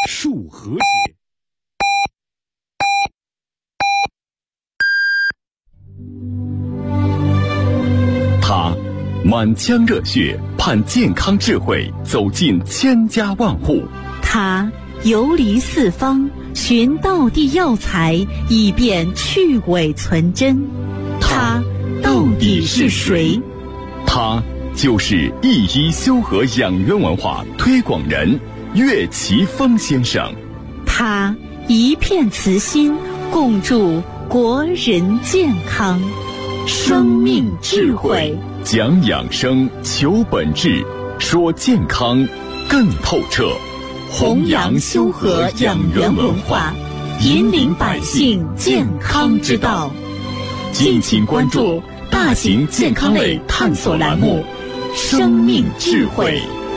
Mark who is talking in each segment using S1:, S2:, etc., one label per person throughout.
S1: 树和解。他满腔热血，盼健康智慧走进千家万户。
S2: 他游离四方，寻道地药材，以便去伪存真。他到底是谁？
S1: 他就是一医修和养元文化推广人岳奇峰先生。
S2: 他一片慈心，共筑国人健康。生命智慧，
S1: 讲养生，求本质，说健康更透彻。
S2: 弘扬修和养元文化，引领百姓健康之道。敬请关注大型健康类探索栏目《生命智慧》。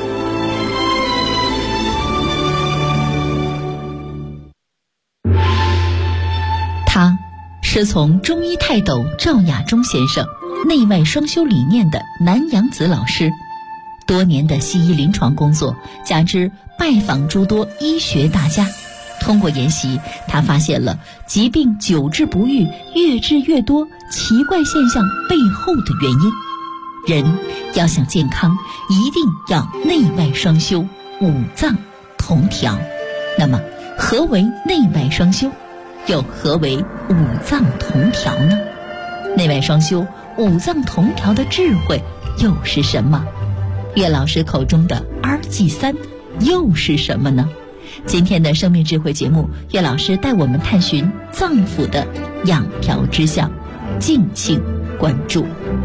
S3: 他是从中医泰斗赵亚忠先生内外双修理念的南阳子老师，多年的西医临床工作加之拜访诸多医学大家，通过研习，他发现了疾病久治不愈、越治越多奇怪现象背后的原因。人要想健康，一定要内外双修，五脏同调。那么，何为内外双修？又何为五脏同调呢？内外双修、五脏同调的智慧又是什么？岳老师口中的2G3又是什么呢？今天的生命智慧节目，岳老师带我们探寻脏腑的养调之象，敬请关注。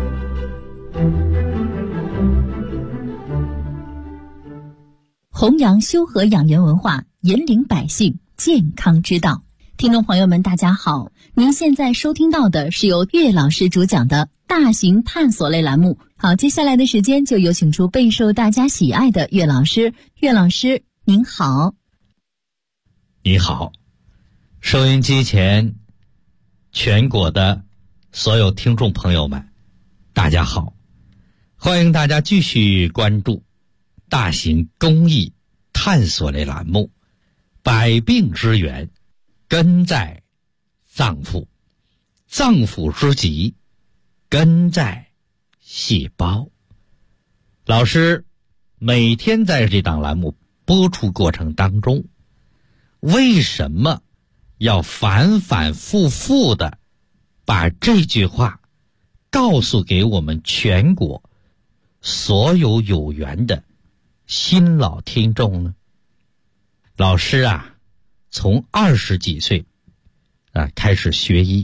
S3: 弘扬修和养元文化，引领百姓健康之道。听众朋友们大家好，您现在收听到的是由岳老师主讲的大型探索类栏目。好，接下来的时间就有请出备受大家喜爱的岳老师。岳老师您好。
S4: 你好，收音机前全国的所有听众朋友们大家好，欢迎大家继续关注大型公益探索类栏目百病之源根在脏腑，脏腑之疾根在细胞。老师每天在这档栏目播出过程当中，为什么要反反复复的把这句话告诉给我们全国所有有缘的新老听众呢？老师啊，从20几岁开始学医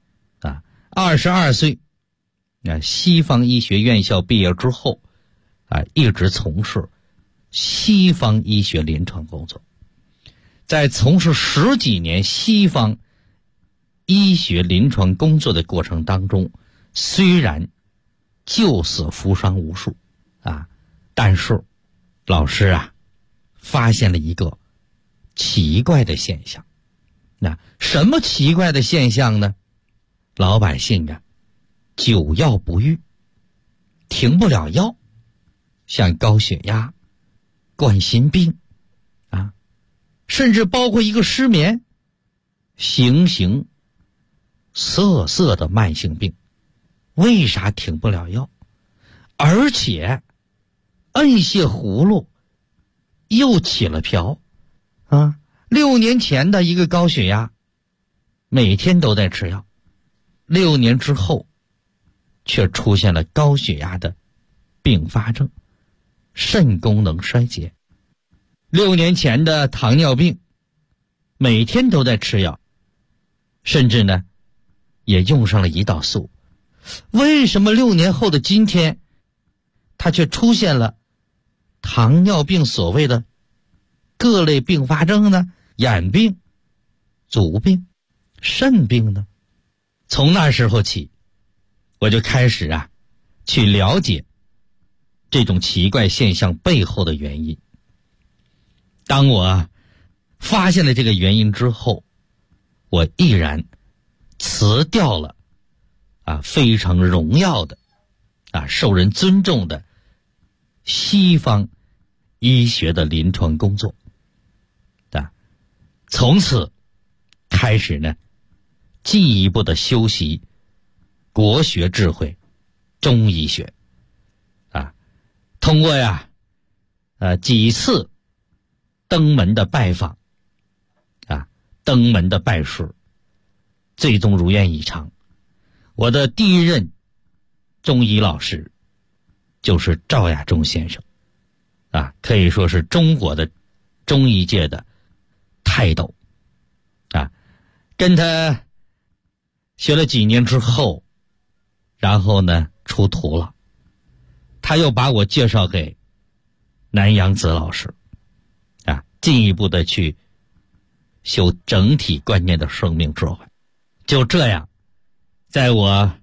S4: 22岁西方医学院校毕业之后一直从事西方医学临床工作。在从事10几年西方医学临床工作的过程当中，虽然救死扶伤无数但是老师发现了一个奇怪的现象。什么奇怪的现象呢？老百姓久药不愈，停不了药，像高血压、冠心病甚至包括一个失眠、形形色色的慢性病。为啥停不了药？而且摁下葫芦又起了瓢6年前的一个高血压，每天都在吃药，6年之后却出现了高血压的并发症，肾功能衰竭。6年前的糖尿病，每天都在吃药，甚至呢也用上了胰岛素。为什么6年后的今天他却出现了糖尿病所谓的各类并发症呢？眼病、足病、肾病呢？从那时候起，我就开始去了解这种奇怪现象背后的原因。当我发现了这个原因之后，我毅然辞掉了非常荣耀的受人尊重的西方医学的临床工作从此开始呢，进一步的修习国学智慧、中医学啊。通过几次登门的拜访啊，登门的拜师，最终如愿以偿。我的第一任中医老师就是赵亚中先生啊，可以说是中国的中医界的泰斗啊。跟他学了几年之后，然后呢出徒了，他又把我介绍给南阳子老师啊，进一步的去修整体观念的生命智慧。就这样，在我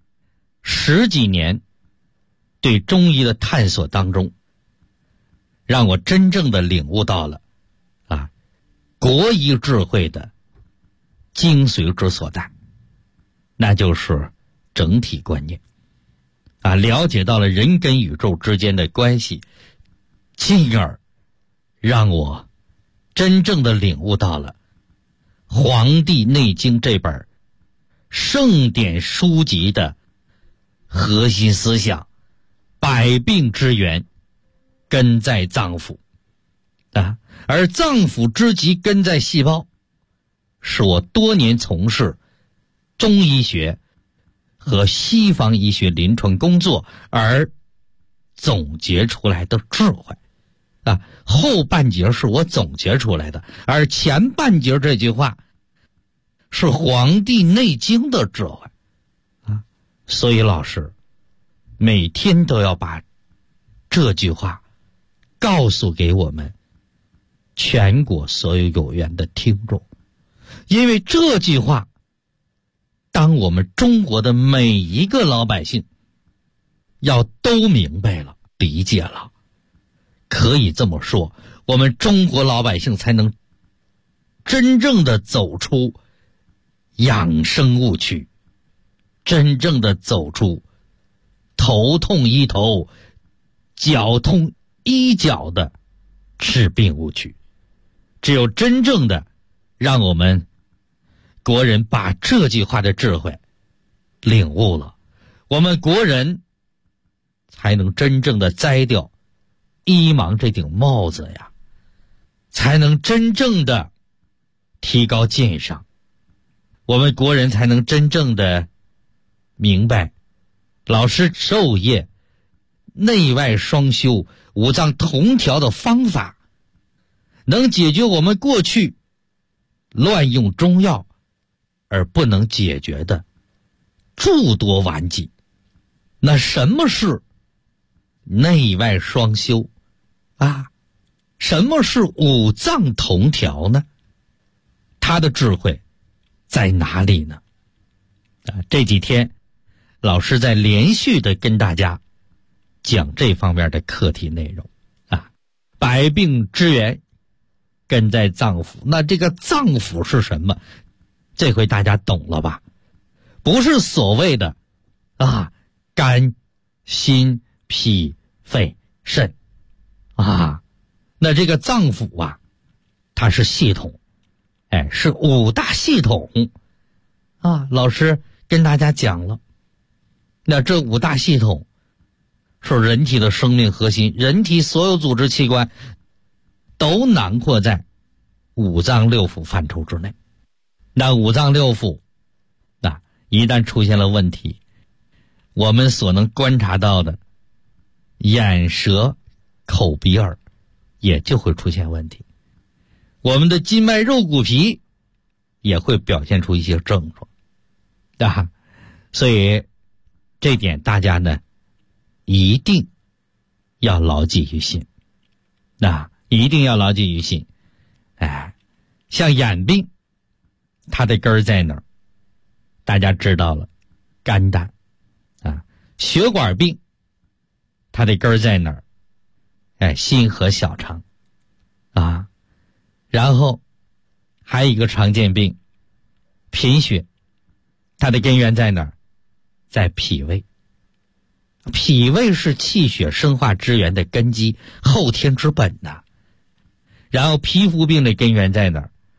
S4: 10几年对中医的探索当中，让我真正的领悟到了国医智慧的精髓之所在，那就是整体观念了解到了人跟宇宙之间的关系，进而让我真正的领悟到了《黄帝内经》这本圣典书籍的核心思想：百病之源根在脏腑而脏腑之疾根在细胞，是我多年从事中医学和西方医学临床工作而总结出来的智慧后半截是我总结出来的，而前半截这句话是《黄帝内经》的智慧所以老师每天都要把这句话告诉给我们全国所有有缘的听众，因为这句话当我们中国的每一个老百姓要都明白了、理解了，可以这么说，我们中国老百姓才能真正的走出养生误区，真正的走出头痛医头、脚痛医脚的治病误区。只有真正的让我们国人把这句话的智慧领悟了，我们国人才能真正的摘掉医盲这顶帽子呀，才能真正的提高鉴赏，我们国人才能真正的明白老师授业内外双修、五脏同调的方法，能解决我们过去乱用中药而不能解决的诸多顽疾。那什么是内外双修什么是五脏同调呢？它的智慧在哪里呢？这几天老师在连续的跟大家讲这方面的课题内容百病之源根在脏腑。那这个脏腑是什么？这回大家懂了吧？不是所谓的肝、心、脾、肺、肾那这个脏腑它是系统，是五大系统老师跟大家讲了，那这五大系统是人体的生命核心，人体所有组织器官都囊括在五脏六腑范畴之内。那五脏六腑一旦出现了问题，我们所能观察到的眼、舌、口、鼻、耳也就会出现问题，我们的筋脉、肉、骨、皮也会表现出一些症状所以这点大家呢一定要牢记于心一定要牢记于心。像眼病它的根儿在哪儿？大家知道了，肝胆血管病它的根儿在哪儿？心和小肠然后还有一个常见病贫血，它的根源在哪儿？在脾胃。脾胃是气血生化之源的根基，后天之本然后皮肤病的根源在哪儿？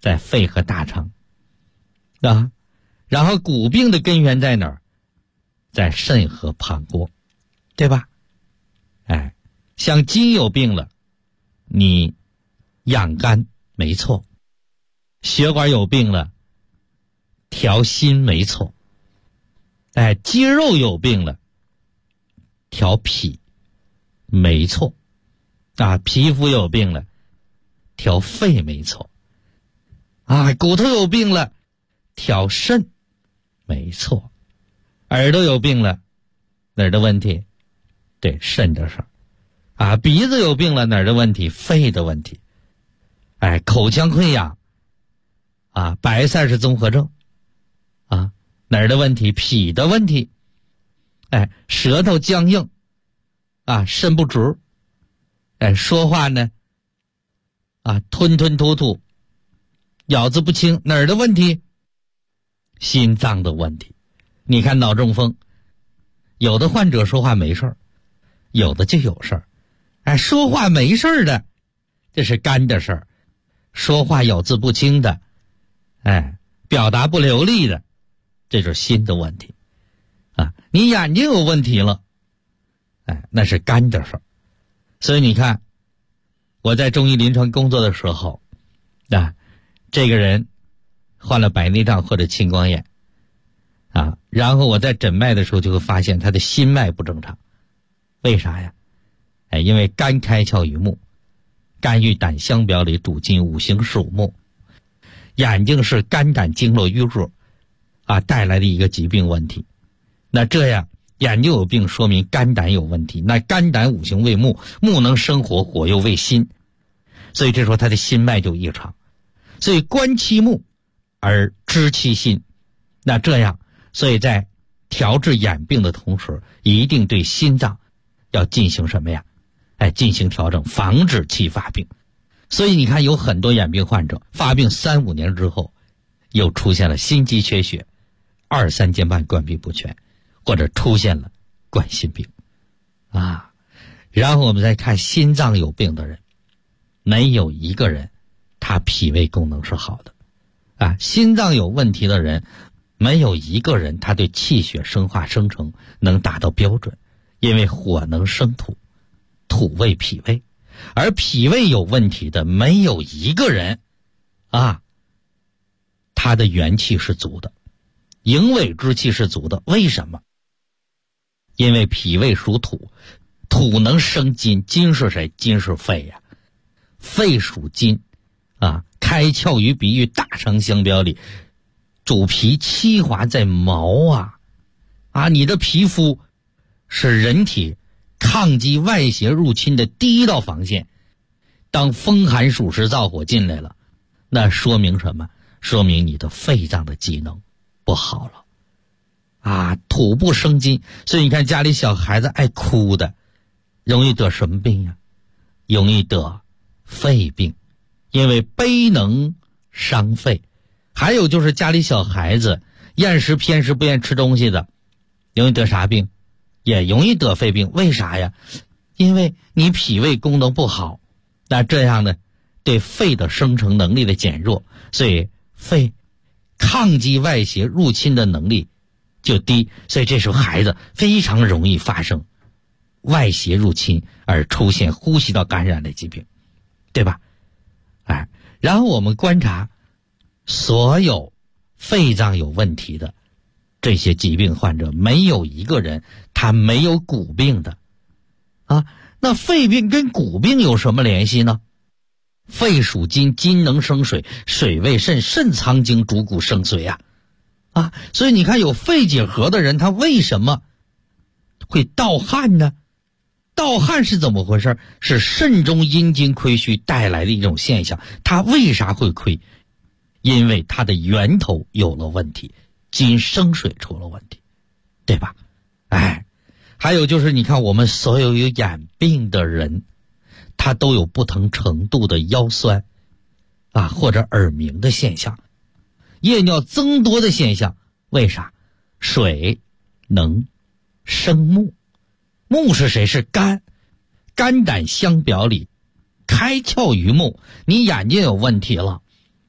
S4: 在肺和大肠啊。然后骨病的根源在哪儿？在肾和膀胱，对吧？哎，像筋有病了，你养肝没错，血管有病了，调心没错，哎，肌肉有病了，调脾没错，啊，皮肤有病了，调肺没错，啊，骨头有病了，调肾没错，耳朵有病了，哪儿的问题？对，肾的事儿。啊，鼻子有病了，哪儿的问题？肺的问题。哎，口腔溃疡，啊，白塞氏综合症，啊，哪儿的问题？脾的问题。哎，舌头僵硬，啊，肾不足，哎，说话呢，啊，吞吞吐吐，咬字不清，哪儿的问题？心脏的问题。你看脑中风，有的患者说话没事儿，有的就有事儿。哎，说话没事儿的，这是肝的事儿；说话咬字不清的，哎，表达不流利的，这是心的问题。啊，你眼睛有问题了，哎，那是肝的事儿。所以你看，我在中医临床工作的时候，啊，这个人患了白内障或者青光眼，啊，然后我在诊脉的时候就会发现他的心脉不正常，为啥呀？哎，因为肝开窍于目，肝与胆相表里主筋，五行属木，眼睛是肝胆经络淤弱啊带来的一个疾病问题。那这样眼睛有病，说明肝胆有问题。那肝胆五行为木，木能生火，火又为心，所以这时候他的心脉就异常。所以观其目而知其心。那这样，所以在调治眼病的同时，一定对心脏要进行什么呀？哎，进行调整，防止其发病。所以你看，有很多眼病患者发病3、5年之后，又出现了心肌缺血、2、3间半冠闭不全，或者出现了冠心病啊。然后我们再看心脏有病的人，没有一个人他脾胃功能是好的啊。心脏有问题的人，没有一个人他对气血生化生成能达到标准，因为火能生土，土为脾胃，而脾胃有问题的没有一个人啊，他的元气是足的，营卫之气是足的。为什么？因为脾胃属土，土能生金，金是谁？金是肺呀，肺属金啊，开窍于鼻，与大肠相表里，主皮，七华在毛啊，你的皮肤是人体抗击外邪入侵的第一道防线。当风寒暑湿燥火进来了，那说明什么？说明你的肺脏的机能不好了啊，土不生金。所以你看家里小孩子爱哭的，容易得什么病呀？容易得肺病，因为悲能伤肺。还有就是家里小孩子厌食偏食，不愿吃东西的，容易得啥病？也容易得肺病。为啥呀？因为你脾胃功能不好，那这样呢，对肺的生成能力的减弱，所以肺抗击外邪入侵的能力就低，所以这时候孩子非常容易发生外邪入侵而出现呼吸道感染的疾病，对吧？哎，然后我们观察所有肺脏有问题的这些疾病患者，没有一个人他没有骨病的啊。那肺病跟骨病有什么联系呢？肺属金，金能生水，水为肾，肾藏精，主骨生髓啊。所以你看有肺结核的人，他为什么会盗汗呢？盗汗是怎么回事？是肾中阴精亏虚带来的一种现象。他为啥会亏？因为他的源头有了问题，金生水出了问题，对吧？哎，还有就是你看我们所有有眼病的人，他都有不同程度的腰酸啊，或者耳鸣的现象，夜尿增多的现象。为啥？水能生木，木是谁？是肝，肝胆相表里，开窍于目。你眼睛有问题了，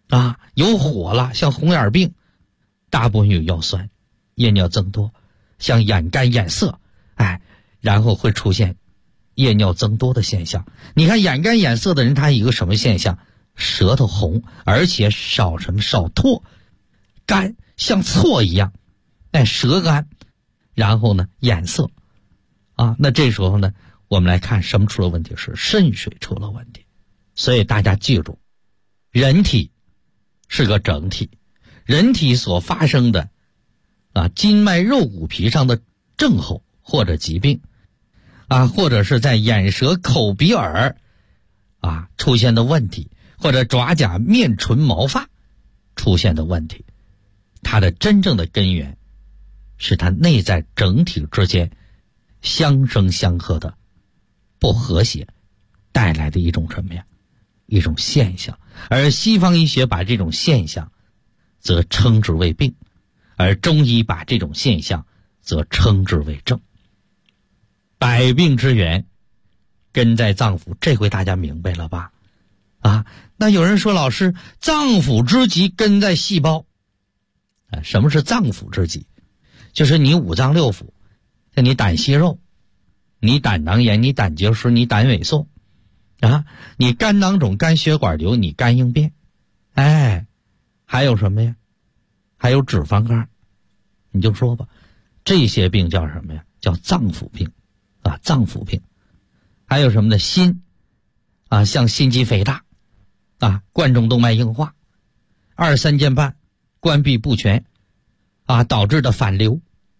S4: 有火了，像红眼病，大部分有腰酸，夜尿增多，像眼干眼涩，然后会出现夜尿增多的现象。你看眼干眼涩的人，他有一个什么现象？舌头红，而且少唾，干像错一样，舌干，然后呢眼涩那这时候呢，我们来看什么出了问题？是肾水出了问题。所以大家记住，人体是个整体，人体所发生的筋脉肉骨皮上的症候或者疾病或者是在眼舌口鼻耳出现的问题，或者爪甲面唇毛发出现的问题，它的真正的根源是它内在整体之间相生相克的不和谐带来的一种什么呀？一种现象。而西方医学把这种现象则称之为病，而中医把这种现象则称之为症。百病之源根在脏腑，这回大家明白了吧？那有人说，老师，脏腑之疾根在细胞。什么是脏腑之疾？就是你五脏六腑，像你胆息肉，你胆囊炎，你胆结石，你胆萎缩你肝囊肿，肝血管瘤，你肝硬变，还有什么呀？还有脂肪肝。你就说吧，这些病叫什么呀？叫脏腑病脏腑病。还有什么呢？心像心肌肥大冠状动脉硬化，二三间瓣关闭不全导致的反流，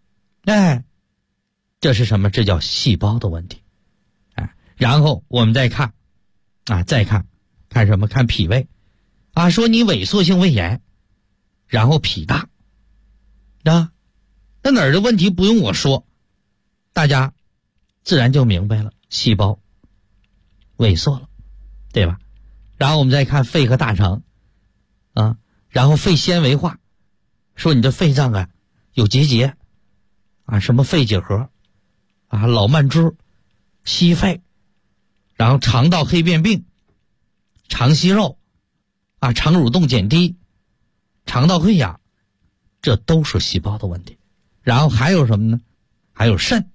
S4: 这是什么？这叫细胞的问题。然后我们再看看什么？看脾胃说你萎缩性胃炎，然后脾大那哪儿的问题不用我说，大家自然就明白了，细胞萎缩了，对吧？然后我们再看肺和大肠然后肺纤维化，说你的肺脏有结节什么肺结核老慢支、息肺，然后肠道黑变病、肠息肉肠蠕动减低、肠道溃疡，这都是细胞的问题。然后还有什么呢？还有肾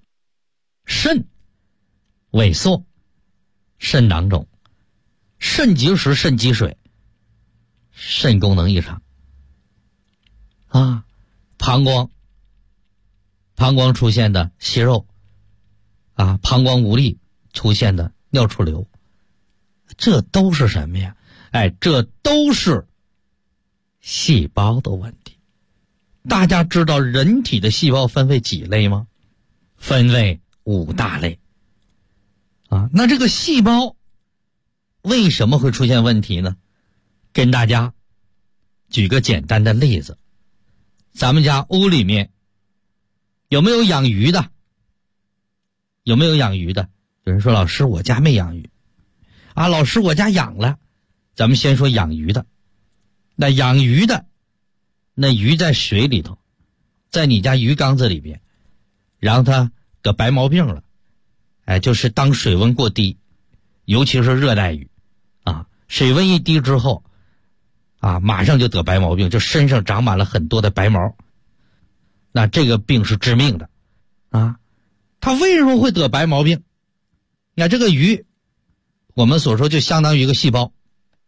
S4: 萎缩、肾囊肿、肾结石、肾积水、肾功能异常膀胱出现的息肉膀胱无力出现的尿出流，这都是什么呀？这都是细胞的问题。大家知道人体的细胞分为几类吗？分为5大类那这个细胞为什么会出现问题呢？跟大家举个简单的例子，咱们家屋里面有没有养鱼的？有没有养鱼的？有人说，老师，我家没养鱼老师，我家养了。咱们先说养鱼的。那养鱼的，那鱼在水里头，在你家鱼缸子里边，然后它得白毛病了就是当水温过低，尤其是热带鱼水温一低之后马上就得白毛病，就身上长满了很多的白毛。那这个病是致命的它为什么会得白毛病？那这个鱼我们所说就相当于一个细胞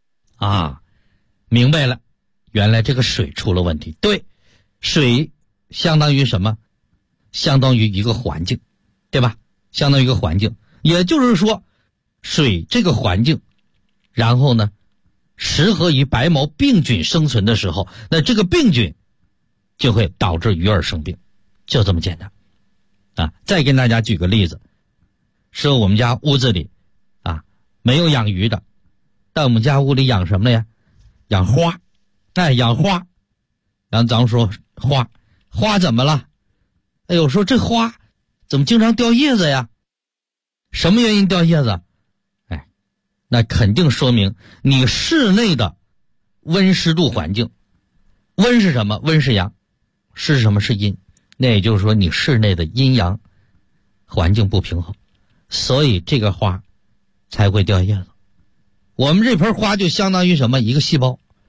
S4: 明白了，原来这个水出了问题。对，水相当于什么？相当于一个环境，对吧？相当于一个环境，也就是说水这个环境，然后呢适合于白毛病菌生存的时候，那这个病菌就会导致鱼儿生病，就这么简单再跟大家举个例子，说我们家屋子里没有养鱼的，但我们家屋里养什么呀？养花养花。然后咱们说花怎么了？说这花怎么经常掉叶子呀？什么原因掉叶子？那肯定说明你室内的温湿度环境，温是什么？温是阳，湿是什么？是阴。那也就是说你室内的阴阳环境不平衡，所以这个花才会掉叶子。我们这盆花就相当于什么？一个细胞。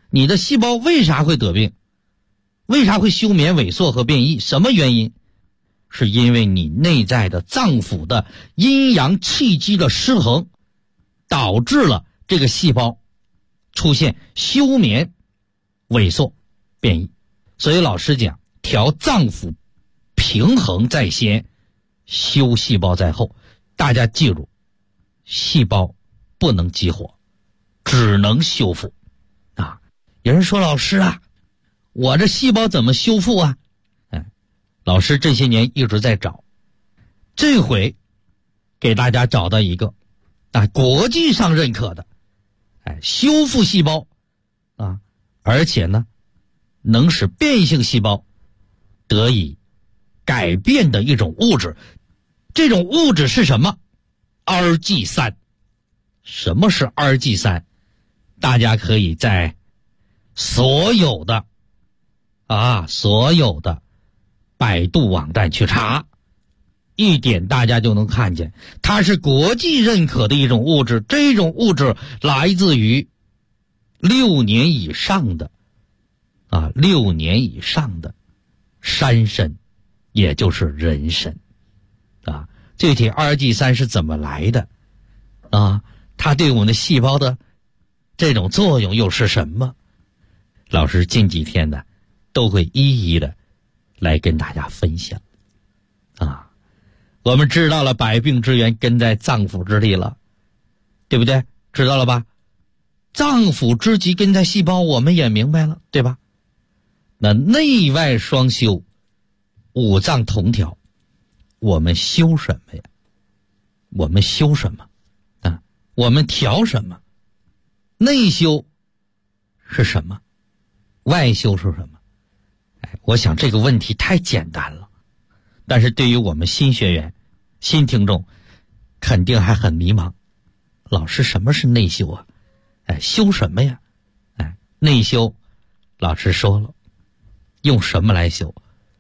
S4: 你的细胞为啥会得病？为啥会休眠萎缩和变异？什么原因？是因为你内在的脏腑的阴阳气机的失衡，导致了这个细胞出现休眠萎缩变异。所以老师讲，调脏腑平衡在先，修细胞在后。大家记住，细胞不能激活，只能修复啊。有人说，老师啊，我这细胞怎么修复啊？老师这些年一直在找，这回给大家找到一个国际上认可的修复细胞啊，而且呢能使变性细胞得以改变的一种物质。这种物质是什么？RG3。什么是 RG3？ 大家可以在所有的百度网站去查，一点大家就能看见，它是国际认可的一种物质。这种物质来自于6年以上的山参，也就是人参啊。具体 RG3 是怎么来的啊？它对我们的细胞的这种作用又是什么？老师近几天呢都会一一的来跟大家分享啊。我们知道了百病之源根在脏腑之地了，对不对？知道了吧？脏腑之疾根在细胞，我们也明白了，对吧？那内外双修，五脏同调，我们修什么呀？我们修什么啊？我们调什么？内修是什么？外修是什么？我想这个问题太简单了，但是对于我们新学员、新听众，肯定还很迷茫。老师，什么是内修啊？修什么呀？内修，老师说了，用什么来修？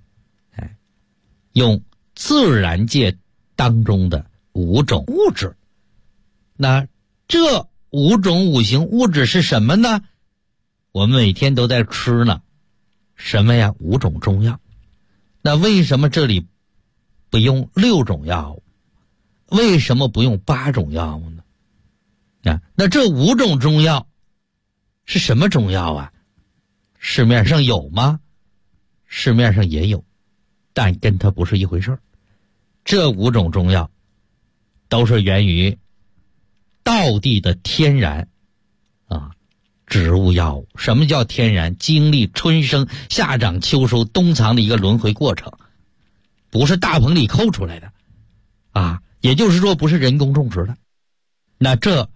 S4: 用自然界当中的5种物质。那这5种五行物质是什么呢？我们每天都在吃呢。什么呀？5种中药。那为什么这里不用6种药物？为什么不用8种药物呢？那这5种中药是什么中药啊？市面上有吗？市面上也有，但跟它不是一回事儿。这5种中药都是源于道地的天然植物药物。什么叫天然？经历春生、夏长、秋收、冬藏的一个轮回过程，不是大棚里抠出来的也就是说不是人工种植的。那这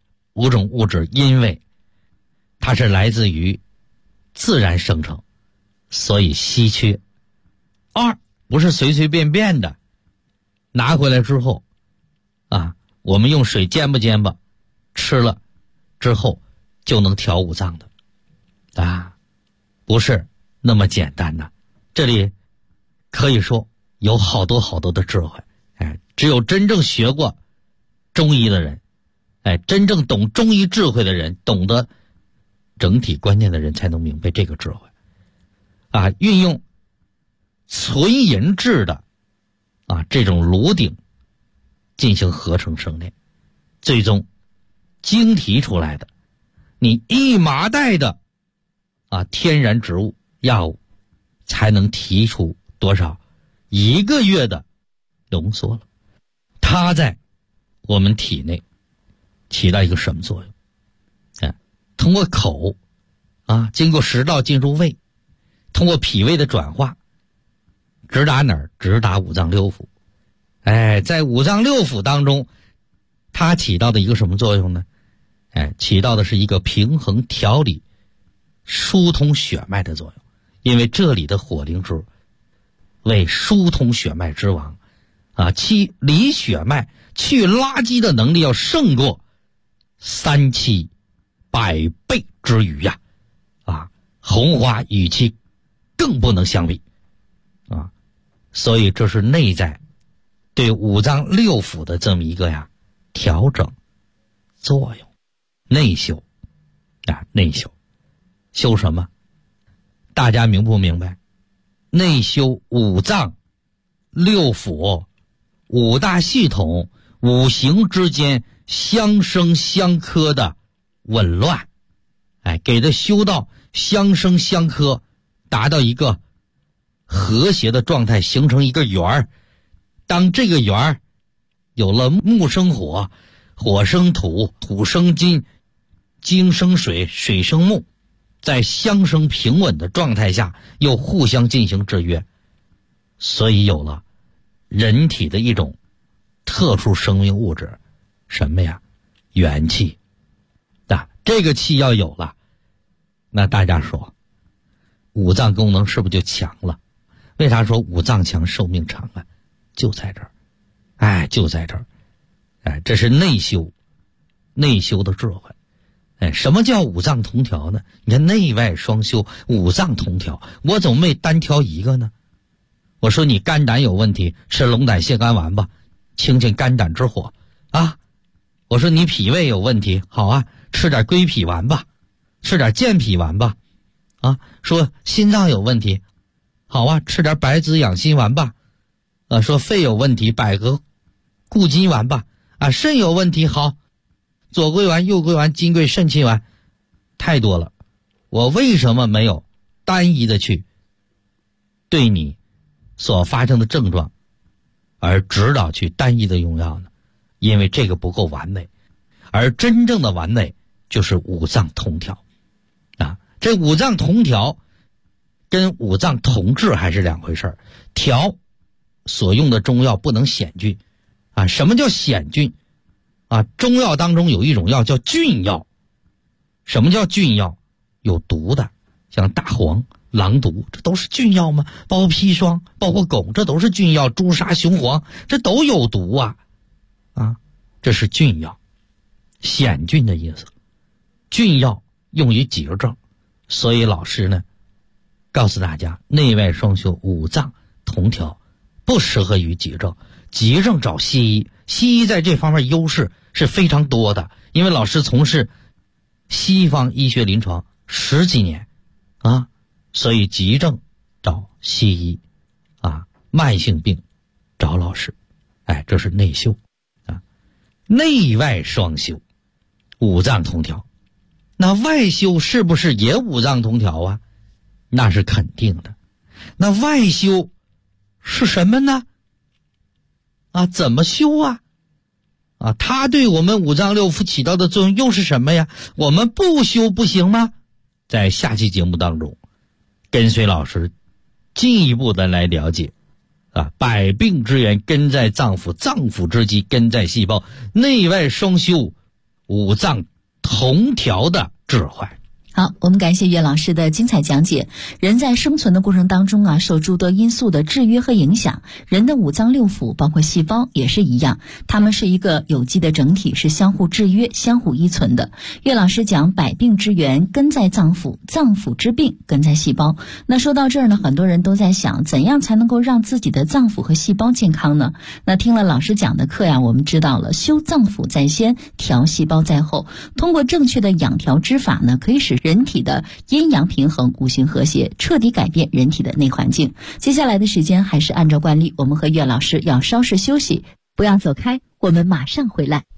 S4: 5种物质因为它是来自于自然生成，所以稀缺。2不是随随便便的拿回来之后我们用水煎吧煎吧，吃了之后就能调五脏的不是那么简单的。这里可以说有好多好多的智慧，只有真正学过中医的人，真正懂中医智慧的人，懂得整体观念的人才能明白这个智慧运用纯银制的这种炉鼎进行合成生炼，最终精提出来的你1麻袋的天然植物药物才能提出多少？1个月的浓缩了。它在我们体内起到一个什么作用？通过口经过食道进入胃，通过脾胃的转化，直达哪儿？直达五脏六腑。在五脏六腑当中，它起到的一个什么作用呢？起到的是一个平衡、调理、疏通血脉的作用。因为这里的火灵芝为疏通血脉之王其理血脉、去垃圾的能力要胜过3七100倍之余红花与其更不能相比所以这是内在对五脏六腑的这么一个调整作用。内修内修。 修什么？大家明不明白？内修五脏、六腑、五大系统、五行之间相生相克的紊乱，给它修到相生相克，达到一个和谐的状态，形成一个圆儿。当这个圆儿有了木生火，火生土，土生金，金生水，水生木，在相生平稳的状态下又互相进行制约，所以有了人体的一种特殊生命物质，什么呀？元气。这个气要有了，那大家说五脏功能是不是就强了？为啥说五脏强寿命长啊？就在这儿，就在这儿，这是内修的智慧。什么叫五脏同调呢？你看内外双修，五脏同调，我怎么没单挑一个呢？我说你肝胆有问题，吃龙胆泻肝丸吧，清清肝胆之火啊。我说你脾胃有问题，好啊，吃点归脾丸吧，吃点健脾丸吧。啊，说心脏有问题，好啊，吃点白子养心丸吧。说肺有问题，百合固金丸吧。肾有问题，好，左归丸、右归丸、金匮肾气丸，太多了。我为什么没有单一的去对你所发生的症状而指导去单一的用药呢？因为这个不够完美，而真正的完美就是五脏同调。这五脏同调跟五脏同治还是两回事儿。调所用的中药不能险峻什么叫险峻中药当中有一种药叫菌药。什么叫菌药？有毒的，像大黄、狼毒，这都是菌药吗？包括砒霜，包括汞，这都是菌药。朱砂、雄黄，这都有毒这是菌药，险峻的意思。菌药用于急症，所以老师呢告诉大家，内外双修，五脏同调，不适合于急症。急症找西医，西医在这方面优势是非常多的，因为老师从事西方医学临床10几年所以急症找西医慢性病找老师。这是内修内外双修，五脏同调。那外修是不是也五脏同调那是肯定的。那外修是什么呢？怎么修它对我们五脏六腑起到的作用又是什么呀？我们不修不行吗？在下期节目当中，跟随老师进一步的来了解百病之源根在脏腑，脏腑之基根在细胞，内外双修，五脏同调的智慧。
S3: 好，我们感谢岳老师的精彩讲解。人在生存的过程当中受诸多因素的制约和影响，人的五脏六腑包括细胞也是一样，它们是一个有机的整体，是相互制约、相互依存的。岳老师讲百病之源根在脏腑，脏腑之病根在细胞。那说到这儿呢，很多人都在想，怎样才能够让自己的脏腑和细胞健康呢？那听了老师讲的课我们知道了，修脏腑在先，调细胞在后。通过正确的养调之法呢，可以使人体的阴阳平衡、五行和谐，彻底改变人体的内环境。接下来的时间还是按照惯例，我们和岳老师要稍事休息，不要走开，我们马上回来。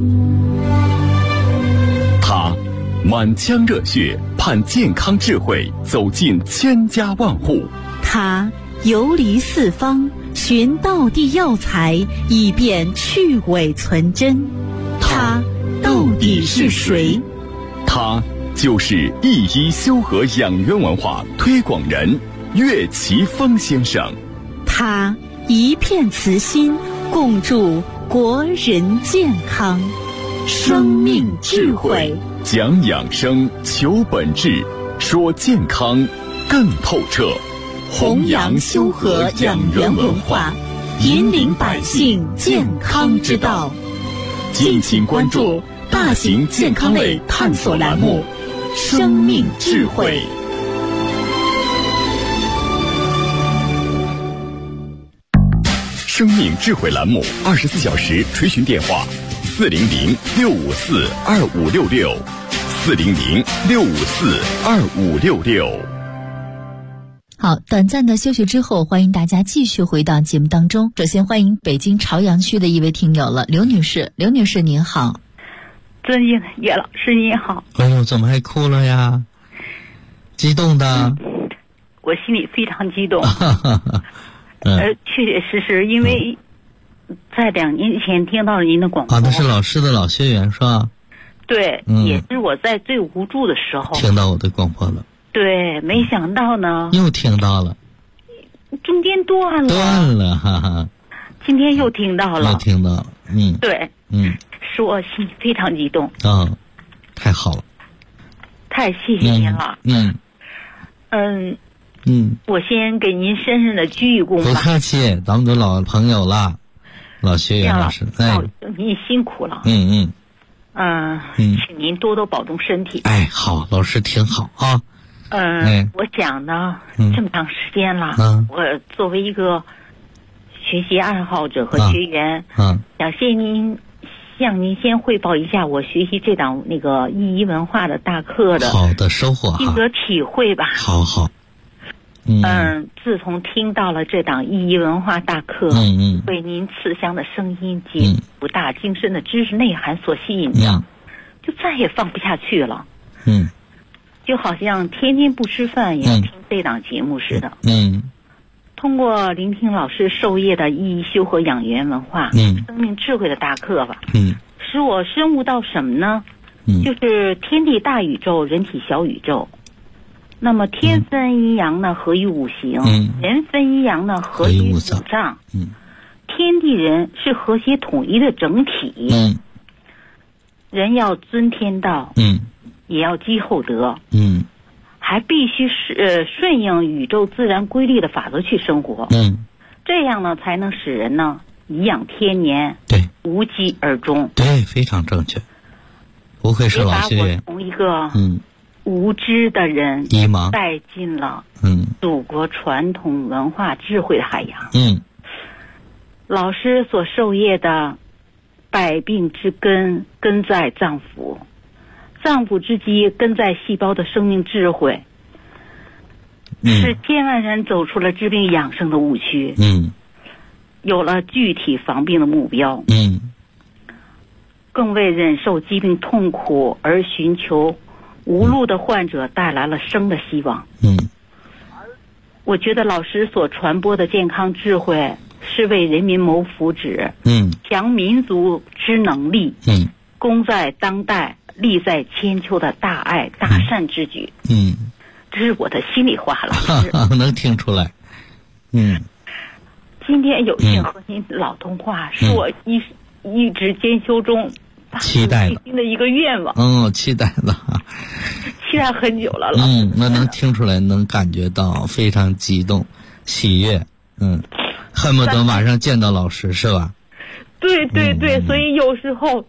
S1: 他满腔热血盼健康智慧走进千家万户，
S2: 他游离四方寻道地药材，以便去伪存真。他到底是谁？
S1: 他就是一医修和养元文化推广人岳奇峰先生。
S2: 他一片慈心，共筑国人健康。生命智慧，
S1: 讲养生，求本质，说健康更透彻。
S2: 弘扬修和养元文化，引领百姓健康之道。
S1: 敬请关注大型健康类探索栏目生命智慧。生命智慧栏目24小时垂询电话：400-654-2566 400-654-2566。
S3: 好，短暂的休息之后，欢迎大家继续回到节目当中。首先欢迎北京朝阳区的一位听友了，刘女士。刘女士您好。
S5: 尊敬的叶老师您好。
S4: 哎呦，怎么还哭了呀？激动的？
S5: 我心里非常激动。确确实实，因为在2年前听到了您的广播。
S4: 那是老师的老学员是吧？
S5: 对，也是我在最无助的时候
S4: 听到我的广播了。
S5: 对，没想到呢，
S4: 又听到了，
S5: 中间断
S4: 了，哈哈。
S5: 今天又听到了，对，使我心里非常激动。
S4: 太好了，
S5: 太谢谢您了。我先给您深深的鞠一躬吧。
S4: 不客气，咱们都老朋友了，老学员老师。
S5: 您辛苦了。请您多多保重身体。
S4: 好，老师挺好啊。
S5: 我想呢，这么长时间了，我作为一个学习爱好者和学员，想向您先汇报一下我学习这档那个意义文化的大课的
S4: 好的收获
S5: 心得体会吧。
S4: 好。
S5: 自从听到了这档意义文化大课，为您慈祥的声音及博大精深的知识内涵所吸引着，就再也放不下去了。就好像天天不吃饭也要听这档节目似的。通过聆听老师授业的意义修和养元文化，生命智慧的大课吧，使我深悟到什么呢？就是天地大宇宙，人体小宇宙。那么天分阴阳呢，合于五行；人分阴阳呢，合于五脏。天地人是和谐统一的整体。人要尊天道，也要积厚德，还必须顺应宇宙自然规律的法则去生活，这样呢才能使人呢颐养天年，
S4: 对，
S5: 无疾而终。
S4: 对，非常正确，不愧是老学员。
S5: 把我从一个无知的人带进了祖国传统文化智慧的海洋。老师所授业的百病之根，根在脏腑。脏腑之基，根在细胞的生命智慧，使千万人走出了治病养生的误区，有了具体防病的目标，更为忍受疾病痛苦而寻求无路的患者带来了生的希望。我觉得老师所传播的健康智慧是为人民谋福祉，强民族之能力，功在当代，利在千秋的大爱大善之举。这是我的心里话，老师
S4: 能听出来。
S5: 今天有幸和您老通话，是我一直兼修中
S4: 期待
S5: 的一个愿望。
S4: 期待了，
S5: 期待很久了。
S4: 那能听出来，能感觉到非常激动喜悦。恨不得马上见到老师，是吧？
S5: 对，所以有时候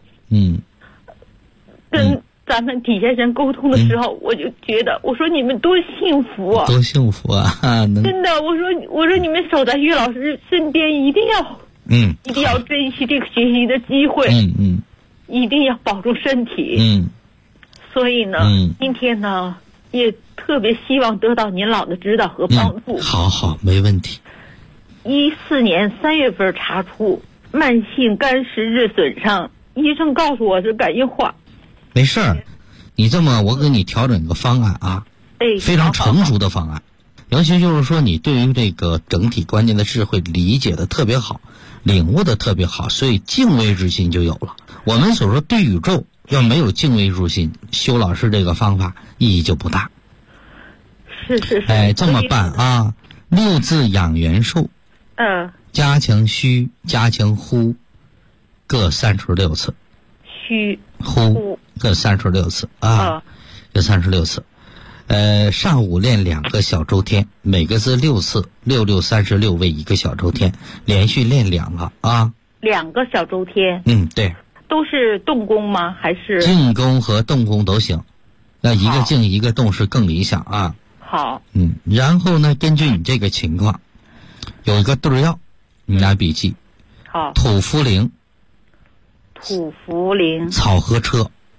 S5: 跟咱们底下人沟通的时候，我就觉得，我说你们多幸福啊！
S4: 多幸福啊！
S5: 真的，我说你们守在岳老师身边，一定要珍惜这个学习的机会，一定要保重身体。所以呢，今天呢，也特别希望得到您老的指导和帮助。
S4: 好，没问题。
S5: 14年3月份查出慢性肝实质损伤，医生告诉我是肝硬化。
S4: 没事儿，你这么我给你调整一个方案啊，非常成熟的方案。尤其就是说你对于这个整体观念的智慧理解的特别好，领悟的特别好，所以敬畏之心就有了。我们所说对宇宙要没有敬畏之心，修老师这个方法意义就不大。
S5: 是。
S4: 这么办啊？6字养元术，加强虚，加强呼，各36次。
S5: 虚
S4: 呼各36次啊，各36次。上午练2个小周天，每个字6次，6 6 36为1个小周天，连续练2个啊。
S5: 2个小周天。
S4: 对。
S5: 都是动功吗？还是
S4: 静功和动功都行？那一个静一个动是更理想啊。
S5: 好。
S4: 然后呢，根据你这个情况，有一个对药，你拿笔记。
S5: 好。
S4: 土茯苓。
S5: 土茯苓。
S4: 草禾车。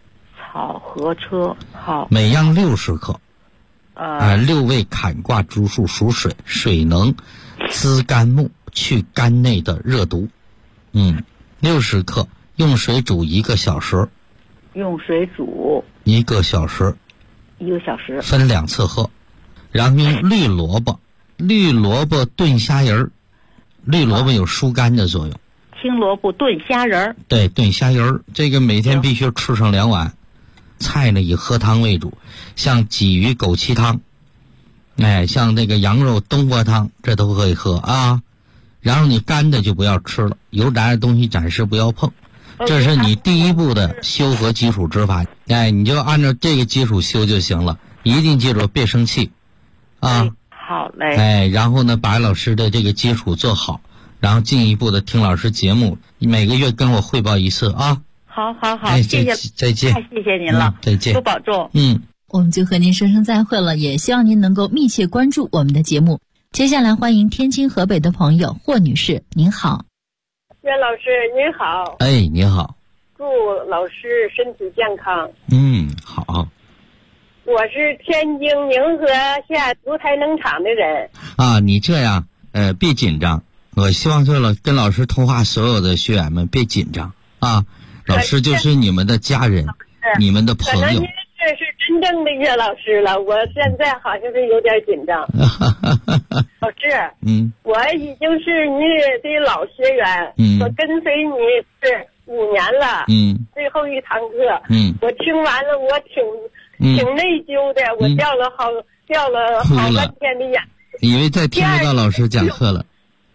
S5: 好，合车好，
S4: 每样60克。6味坎挂竹树属水，水能滋肝木，去肝内的热毒。60克，用水煮1个小时。
S5: 用水煮
S4: 1个小时。
S5: 1个小时。
S4: 分2次喝。然后用绿萝卜炖虾仁儿。绿萝卜有疏肝的作用。
S5: 青萝卜炖虾仁儿。
S4: 对，炖虾仁儿，这个每天必须吃上2碗。菜呢以喝汤为主，像鲫鱼枸杞汤，像那个羊肉冬瓜汤，这都可以喝啊。然后你干的就不要吃了，油炸的东西暂时不要碰。这是你第一步的修和基础之法，你就按照这个基础修就行了。一定记住别生气啊。
S5: 好嘞。
S4: 然后呢，把老师的这个基础做好，然后进一步的听老师节目，每个月跟我汇报1次啊。
S5: 好，谢谢，
S4: 再见，
S5: 太谢谢您了，
S4: 再见，
S5: 多保重。
S3: 我们就和您说声再会了，也希望您能够密切关注我们的节目。接下来欢迎天津河北的朋友霍女士，您好。
S6: 袁老师您好。
S4: 您好。
S6: 祝老师身体健康。
S4: 好。
S6: 我是天津宁河县芦台农场的人。
S4: 你这样别紧张，我希望跟老师通话所有的学员们别紧张啊。老师就是你们的家人，你们的朋友。可能您
S6: 这是真正的岳老师了，我现在好像是有点紧张。老师，我已经是你的老学员，我跟随你是5年了，最后一堂课，我听完了，我挺内疚的，我掉了好半天的眼泪，
S4: 因为再听不到老师讲课了。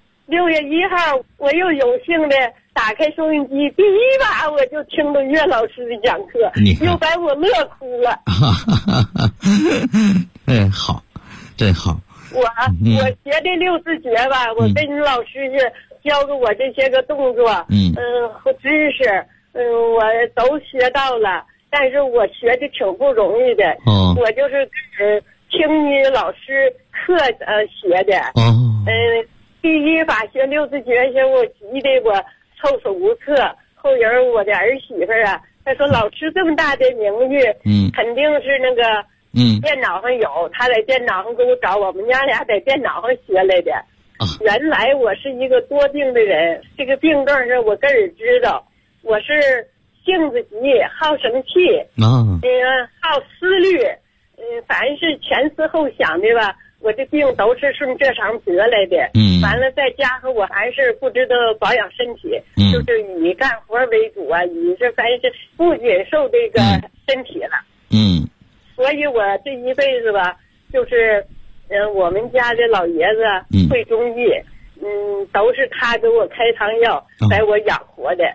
S6: 6月1号，我又有幸的打开收音机，第一把我就听到岳老师的讲课，又把我乐哭了。
S4: 好，真好。
S6: 我学这6字诀吧，我跟你老师是教给我这些个动作，和知识，我都学到了，但是我学的挺不容易的。我就是听你老师课学的。第一把学6字诀时，我急得我措手无策。后人我的儿媳妇啊，她说老师这么大的名誉，肯定是那个电脑上有，她在电脑上给我找，我们家俩在电脑上学来的。原来我是一个多病的人，这个病症是我个人知道，我是性子急，好生气，好思虑，凡是前思后想的吧。我这病都是顺这场得来的，完了再加上我还是不知道保养身体，就是以干活为主啊，以这凡是不忍受这个身体了，所以我这一辈子吧，就是我们家的老爷子会中医，都是他给我开汤药，把我养活的。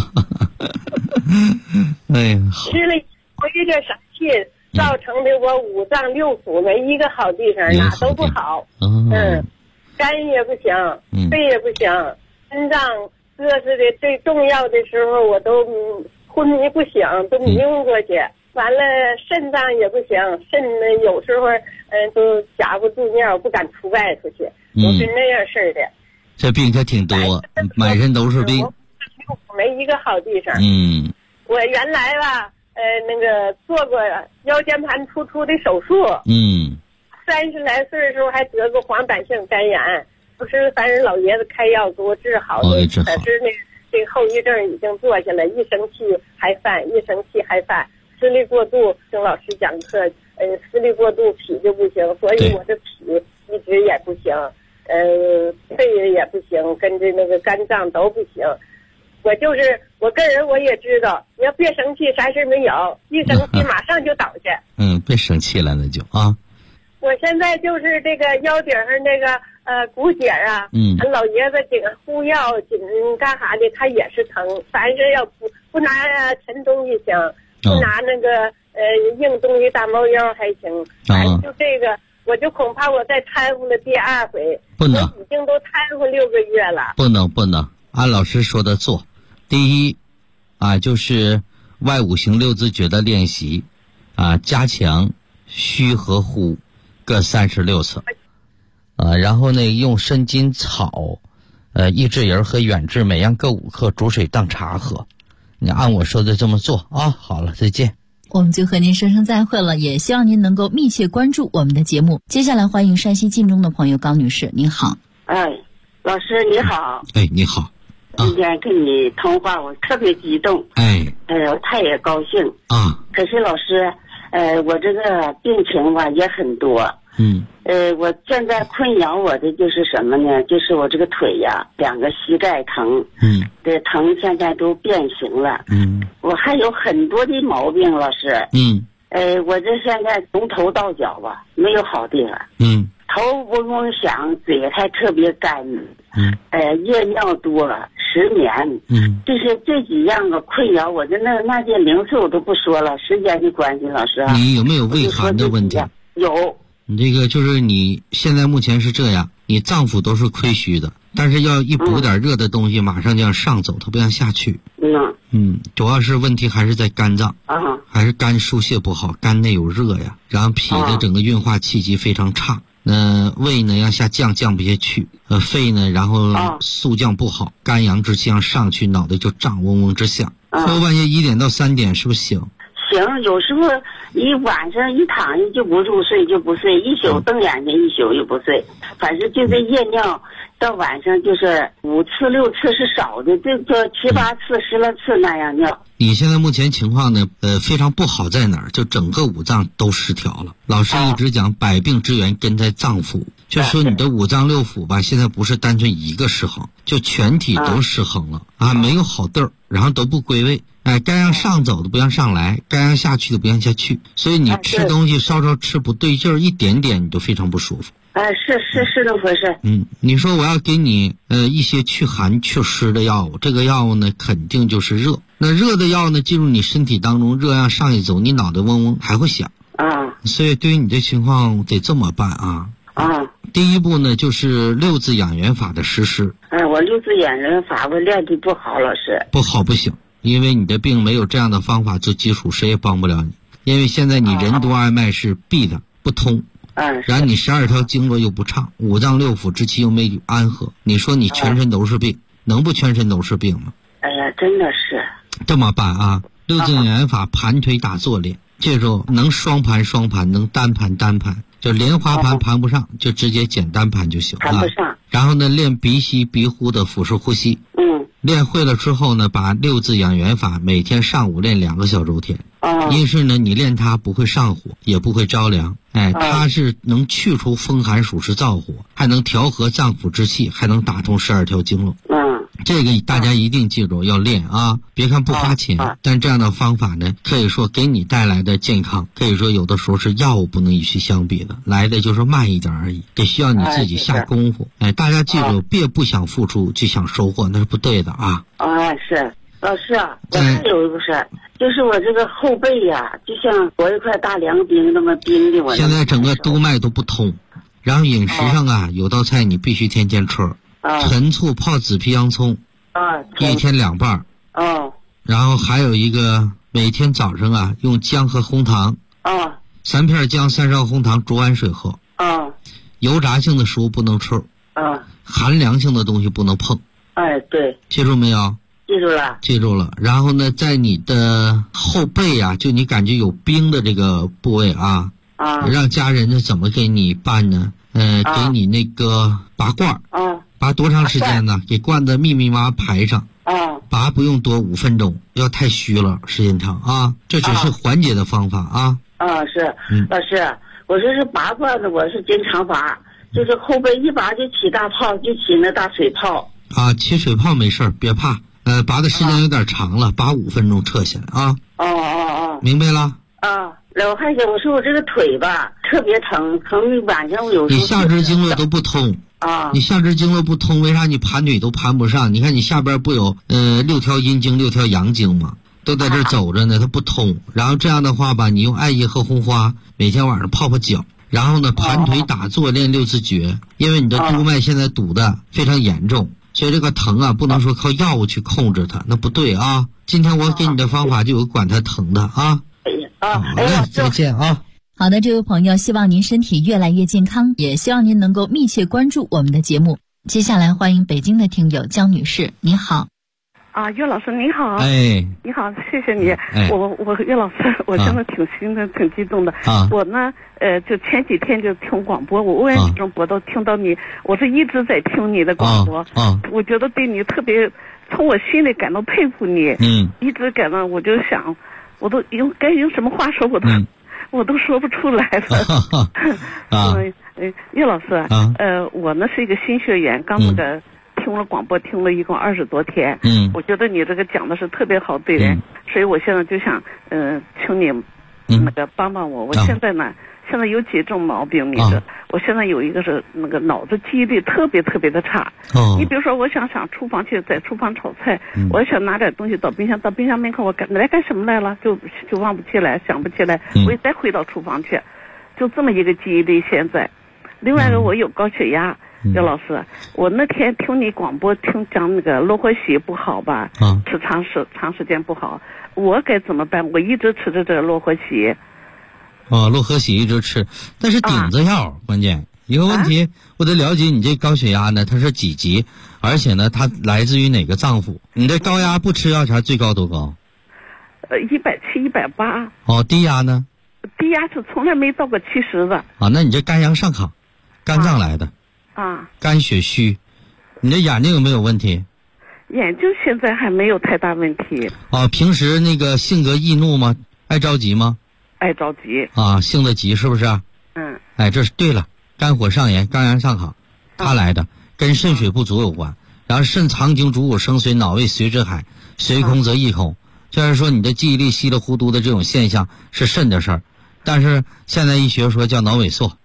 S6: 吃了一个傻气。造成的我5脏6腑没一个好地方，哪都不好。肝也不行，肺也不行，心脏各自的最重要的时候我都昏迷不醒，都迷糊过去。完了肾脏也不行，肾呢有时候都夹不住尿，不敢出外头去，都是那样式的。
S4: 这病可挺多，满身都是病，
S6: 没一个好地方。我原来吧。那个做过腰间盘突出的手术，30来岁的时候还得过黄斑性肝炎，不是凡人老爷子开药给我治好的，可是这个后遗症已经做下来，一生气还犯，思虑过度，听老师讲课，思虑过度脾就不行，所以我这脾一直也不行，肺也不行，跟着那个肝脏都不行。我个人我也知道，你要别生气，啥事没有，一生气马上就倒下。
S4: 别生气了，那就啊。
S6: 我现在就是这个腰顶上那个骨节啊，老爷子紧呼药紧干啥的，他也是疼。凡是要不拿沉东西行，不拿那个硬东西大猫腰还行。反正就这个，我就恐怕我再掺和了第2回。
S4: 不能，
S6: 我已经都掺和6个月了。
S4: 不能，按老师说的做。第一就是外5行6字诀的练习加强虚和呼各36次然后呢用生津草益智仁和远志每样各5克煮水当茶喝。你按我说的这么做啊。好了，再见。
S3: 我们就和您说声再会了，也希望您能够密切关注我们的节目。接下来欢迎山西晋中的朋友高女士，您好。
S6: 老师你好。
S4: 你好。
S6: 今天跟你通话我特别激动。我太也高兴啊。可是老师，我这个病情吧也很多。我现在困扰我的就是什么呢？就是我这个腿呀，2个膝盖疼。这疼现在都变形了。我还有很多的毛病，老师。我这现在从头到脚吧没有好地方。头嗡嗡响，嘴还特别干。夜尿多，失眠。就是这几样的困扰我的那些零碎我都不说了，时间的关系，老师啊。
S4: 你有没有胃寒的问题？
S6: 有。
S4: 你这个就是你现在目前是这样，你脏腑都是亏虚的，但是要一补点热的东西，马上就要上走，它不让下去。主要是问题还是在肝脏，还是肝疏泄不好，肝内有热呀，然后脾的整个运化气机非常差。那胃呢要下降不下去，肺呢然后肃降不好，肝阳之气上去，脑袋就胀，嗡嗡直响。后半夜1点到3点是不是醒？
S6: 行，有时候一晚上一躺下就不入睡，就不睡，一宿瞪眼睛，一宿又不睡，反正就这夜尿到晚上就是5次6次是少的，这个7、8次10来次那样尿。
S4: 你现在目前情况呢，非常不好在哪儿？就整个五脏都失调了。老师一直讲百病之源根在脏腑，就说你的五脏六腑吧，现在不是单纯一个失衡，就全体都失衡了没有好地儿，然后都不归位。该让上走的不让上来，该让下去的不让下去，所以你吃东西稍稍吃不对劲儿，一点点你都非常不舒服。
S6: 是这么回事。
S4: 你说我要给你一些祛寒祛湿的药物，这个药物呢肯定就是热。那热的药呢进入你身体当中，热量上一走，你脑袋嗡嗡还会响所以对于你这情况得这么办第一步呢就是6字养元法的实施。
S6: 我6字养元法我练得不好，老师。
S4: 不好不行，因为你的病没有这样的方法做基础，谁也帮不了你。因为现在你任督二脉是闭的不通，然后你12条经络又不畅，五脏六腑之气又没有安和，你说你全身都是病，能不全身都是病吗？
S6: 真的是
S4: 这么办6字养元法盘腿打坐练，记住能双盘，能单盘，就莲花盘盘不上，就直接简单盘就行了。
S6: 盘不上。
S4: 然后呢练鼻息鼻呼的腹式呼吸。练会了之后呢，把6字养元法每天上午练2个小周天。因是呢你练它不会上火，也不会着凉，它是能去除风寒暑湿燥火，还能调和脏腑之气，还能打通12条经络。这个大家一定记住要练别看不花钱，但这样的方法呢可以说给你带来的健康，可以说有的时候是药物不能与其相比的，来的就是慢一点而已，得需要你自己下功夫。大家记住别不想付出就想收获，那是不对的
S6: 是老师我还有一个事儿，就是我这个后背呀就像裹一块大凉冰那么冰的。我
S4: 现在整个督脉都不通，然后饮食上有道菜你必须天天吃。陈醋泡紫皮洋葱一天2瓣然后还有一个每天早上用姜和红糖3片姜3勺红糖煮碗水喝油炸性的食物不能吃寒凉性的东西不能碰
S6: 对，
S4: 记住没有？
S6: 记住了。
S4: 然后呢在你的后背就你感觉有冰的这个部位让家人呢怎么给你办呢？给你那个拔罐拔多长时间呢？给灌的密密麻麻排上拔不用多5分钟，要太虚了时间长这只是缓解的方法
S6: 是老师，我这是拔罐子我是经常拔，就是后背一拔就起大泡，就起那大水泡
S4: 起水泡没事别怕，拔的时间有点长了，拔5分钟撤下来明白了
S6: 我还想我说我这个腿吧特别疼晚上我有时候
S4: 你下肢经络都不通你下肢经络不通，为啥你盘腿都盘不上？你看你下边不有6条阴经6条阳经吗？都在这走着呢，它不通。然后这样的话吧，你用艾叶和红花每天晚上泡泡脚，然后呢盘腿打坐练6字诀，因为你的督脉现在堵的非常严重，所以这个疼不能说靠药物去控制它，那不对今天我给你的方法就有管它疼的好嘞，再见
S3: 好的，这位朋友，希望您身体越来越健康，也希望您能够密切关注我们的节目。接下来欢迎北京的听友江女士，你好。
S7: 岳老师您好。
S4: 哎，
S7: 你好，谢谢你。我岳老师，我真的挺兴奋、挺激动的。我呢，就前几天就听广播，我无缘几中我都听到你，我是一直在听你的广播。我觉得对你特别，从我心里感到佩服你。一直感到，我就想，我都该用什么话说，我都说不出来了。岳老师，我呢是一个新学员，刚那个。听了广播，听了一共20多天。我觉得你这个讲的是特别好对人，所以我现在就想，请你那个帮帮我。我现在呢，现在有几种毛病，你知我现在有一个是那个脑子记忆力特别特别的差。你比如说，我想上厨房去，在厨房炒菜，我想拿点东西到冰箱门口，我干什么来了，就忘不起来，想不起来，我也再回到厨房去，就这么一个记忆力现在。另外一个，我有高血压。岳老师，我那天听你广播讲那个罗活喜不好吧？吃长时间不好，我该怎么办？我一直吃着这个罗活喜。
S4: 罗活喜一直吃，但是顶子药，关键一个问题，我得了解你这高血压呢，它是几级，而且呢，它来自于哪个脏腑？你这高压不吃药茶最高多高
S7: ？170、180。
S4: 低压呢？
S7: 低压是从来没到过70的。
S4: 那你这肝阳上亢，肝脏来的。肝血虚，你这眼睛有没有问题？
S7: 眼睛现在还没有太大问题。
S4: 平时那个性格易怒吗？爱着急吗？
S7: 爱着急。
S4: 性子急是不是？这是对了，肝火上炎，肝阳上亢，它来的，跟肾水不足有关。然后肾藏精主骨生髓，脑胃随之海，髓空则意空。就是说你的记忆力稀里糊涂的这种现象是肾的事儿，但是现在医学说叫脑萎缩。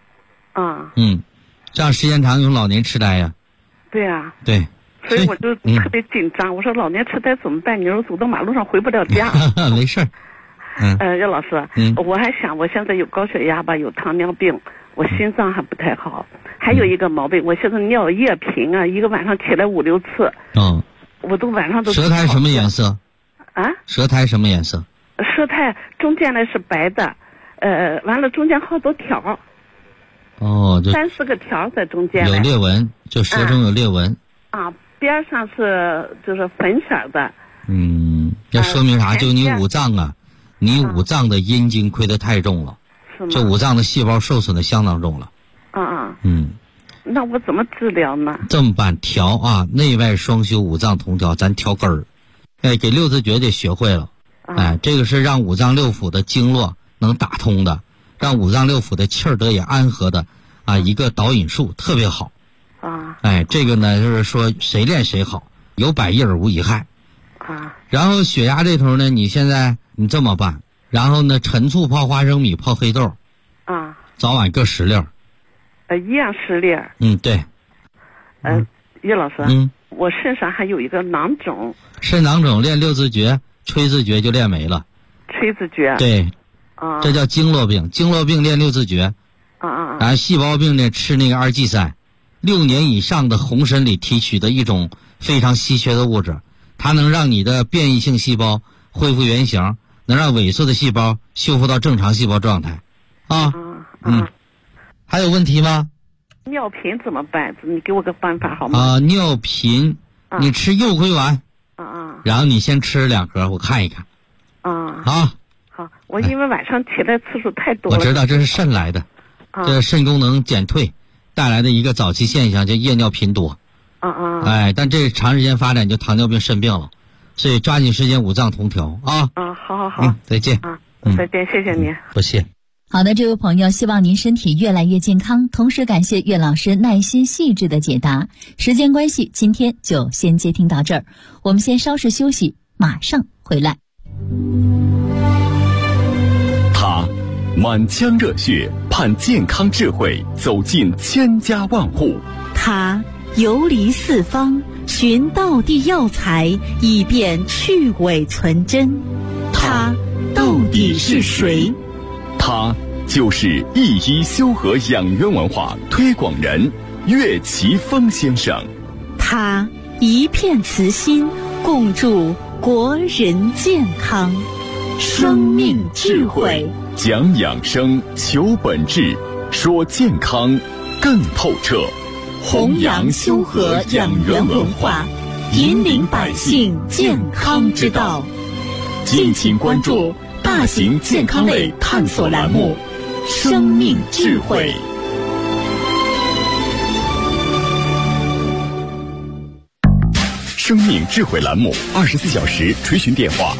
S4: 这样时间长有老年痴呆呀。
S7: 对啊。
S4: 对。
S7: 所以我就特别紧张，我说老年痴呆怎么办？你说走到马路上回不了家。
S4: 没事。
S7: 岳老师，我还想我现在有高血压吧，有糖尿病，我心脏还不太好，还有一个毛病，我现在尿液频啊，一个晚上起来5、6次。我都晚上都。
S4: 舌苔什么颜色？舌苔什么颜色？
S7: 舌苔中间呢是白的，完了中间好多条。
S4: 就
S7: 3、4个条在中间。
S4: 有裂纹，就舌中有裂纹。
S7: 边上就是粉色的。
S4: 这说明啥？就你五脏啊，你五脏的阴经亏得太重了，这五脏的细胞受损的相当重了。
S7: 那我怎么治疗呢？
S4: 这么办？调内外双修，五脏同调，咱调根儿。给六字诀得学会了。这个是让五脏六腑的经络能打通的。让五脏六腑的气儿得以安和的一个导引术特别好。这个呢就是说谁练谁好，有百益而无一害。然后血压这头呢，你现在你这么办，然后呢陈醋泡花生米泡黑豆。早晚各10粒。
S7: 一样10粒。
S4: 对。
S7: 岳老师，我身上还有一个囊肿。
S4: 肾囊肿练六字诀、吹字诀就练没了。
S7: 吹字诀。
S4: 对。这叫经络病，经络病练六字诀。然后细胞病呢吃那个2剂3。6年以上的红参里提取的一种非常稀缺的物质，它能让你的变异性细胞恢复原形，能让萎缩的细胞修复到正常细胞状态。还有问题吗？
S7: 尿频怎么办？你给我个办法好吗？
S4: 尿频，你吃右归丸。然后你先吃2盒，我看一看。好，
S7: 我因为晚上起来次数太多了。
S4: 我知道这是肾来的，这是肾功能减退带来的一个早期现象，叫夜尿频多。但这长时间发展就糖尿病肾病了，所以抓紧时间五脏同调啊。
S7: 好。
S4: 再见。
S7: 再见，谢谢您。
S4: 不谢。
S3: 好的，这位朋友，希望您身体越来越健康，同时感谢岳老师耐心细致的解答。时间关系，今天就先接听到这儿，我们先稍事休息，马上回来。
S1: 他满腔热血盼健康智慧走进千家万户，
S2: 他游离四方寻道地药材以便去伪存真，他到底是谁？
S1: 他就是一一修和养元文化推广人岳奇峰先生。
S2: 他一片慈心共筑国人健康，生命智慧，
S1: 讲养生求本质，说健康更透彻，
S2: 弘扬修和养元文化， 引领百姓健康之道。敬请关注大型健康类探索栏目《生命智慧》。
S1: 生命智慧栏目24小时垂询电话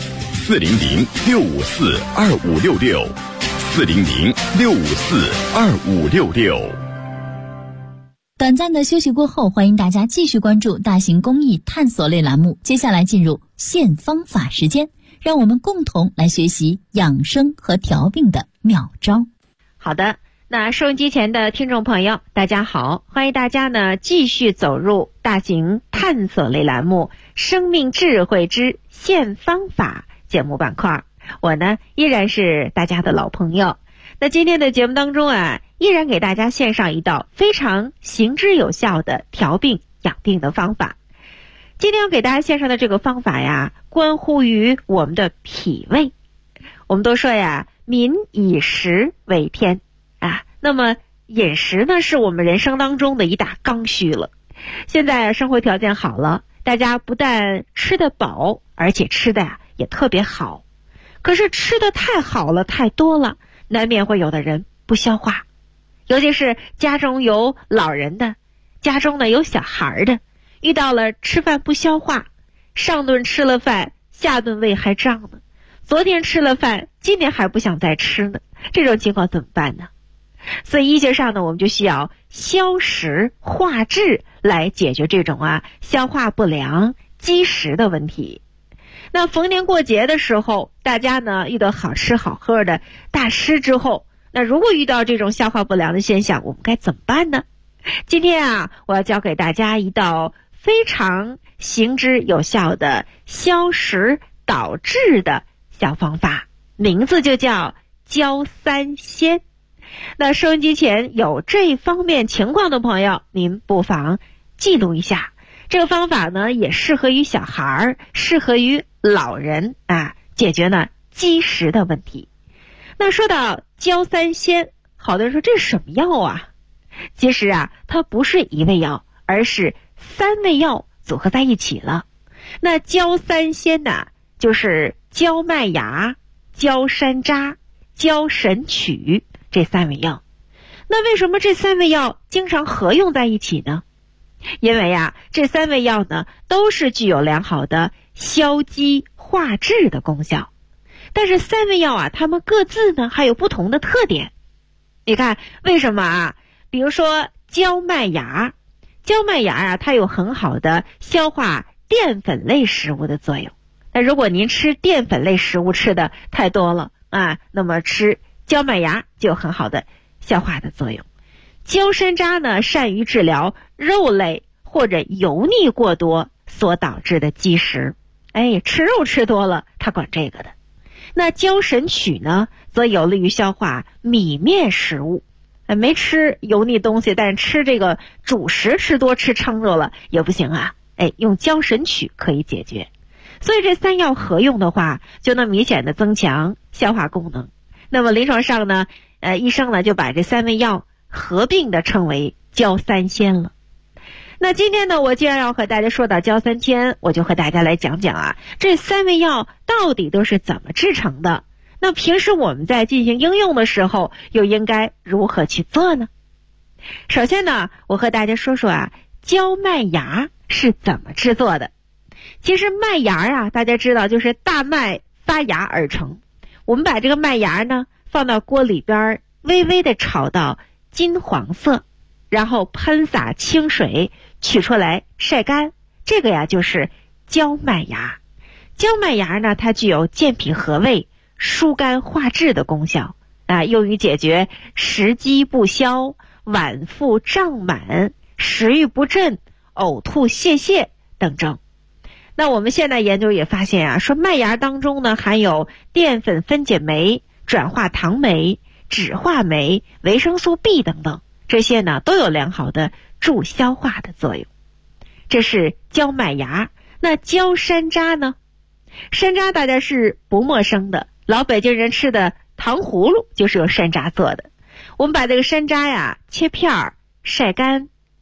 S1: ：400-654-2566，400-654-2566。
S3: 短暂的休息过后，欢迎大家继续关注大型公益探索类栏目。接下来进入现方法时间，让我们共同来学习养生和调病的妙招。
S8: 好的，那收音机前的听众朋友，大家好，欢迎大家呢继续走入大型探索类栏目《生命智慧之现方法》节目板块。我呢依然是大家的老朋友。那今天的节目当中啊，依然给大家献上一道非常行之有效的调病养病的方法。今天要给大家献上的这个方法呀，关乎于我们的脾胃。我们都说呀，民以食为天啊，那么饮食呢，是我们人生当中的一大刚需了。现在生活条件好了，大家不但吃得饱，而且吃的呀也特别好。可是吃的太好了，太多了，难免会有的人不消化。尤其是家中有老人的，家中呢有小孩的，遇到了吃饭不消化，上顿吃了饭，下顿胃还胀呢，昨天吃了饭，今天还不想再吃呢，这种情况怎么办呢？所以医学上呢，我们就需要消食化滞来解决这种消化不良积食的问题。那逢年过节的时候，大家呢遇到好吃好喝的大吃之后，那如果遇到这种消化不良的现象，我们该怎么办呢？今天我要教给大家一道非常行之有效的消食导滞的小方法，名字就叫焦三仙。那收音机前有这方面情况的朋友，您不妨记录一下。这个方法呢，也适合于小孩，适合于老人解决呢积食的问题。那说到焦三仙，好多人说这是什么药啊？其实它不是一味药，而是3味药组合在一起了。那焦三仙呢，就是焦麦芽、焦山楂、焦神曲这3味药。那为什么这3味药经常合用在一起呢？因为这3味药呢，都是具有良好的消积化滞的功效。但是3味药它们各自呢还有不同的特点。你看为什么比如说焦麦芽它有很好的消化淀粉类食物的作用。那如果您吃淀粉类食物吃的太多了那么吃焦麦芽就有很好的消化的作用。焦山楂呢，善于治疗肉类或者油腻过多所导致的积食。吃肉吃多了，它管这个的。那焦神曲呢，则有利于消化米面食物。没吃油腻东西，但是吃这个主食吃多吃撑着了也不行用焦神曲可以解决。所以这3药合用的话，就能明显的增强消化功能。那么临床上呢，医生呢就把这3味药合并的称为焦三仙了。那今天呢，我既然要和大家说到焦三仙，我就和大家来讲讲这3味药到底都是怎么制成的。那平时我们在进行应用的时候，又应该如何去做呢？首先呢，我和大家说说焦麦芽是怎么制作的。其实麦芽大家知道就是大麦发芽而成。我们把这个麦芽呢放到锅里边，微微的炒到金黄色，然后喷洒清水取出来晒干，这个就是焦麦芽。焦麦芽呢，它具有健脾和胃、疏肝化滞的功效用于解决食积不消、脘腹胀满、食欲不振、呕吐泄泻等症。那我们现在研究也发现说麦芽当中呢含有淀粉分解酶、转化糖酶、酯化酶、维生素 B 等等，这些呢都有良好的助消化的作用。这是焦麦芽。那焦山楂呢？山楂大家是不陌生的，老北京人吃的糖葫芦就是由山楂做的。我们把这个山楂切片晒干，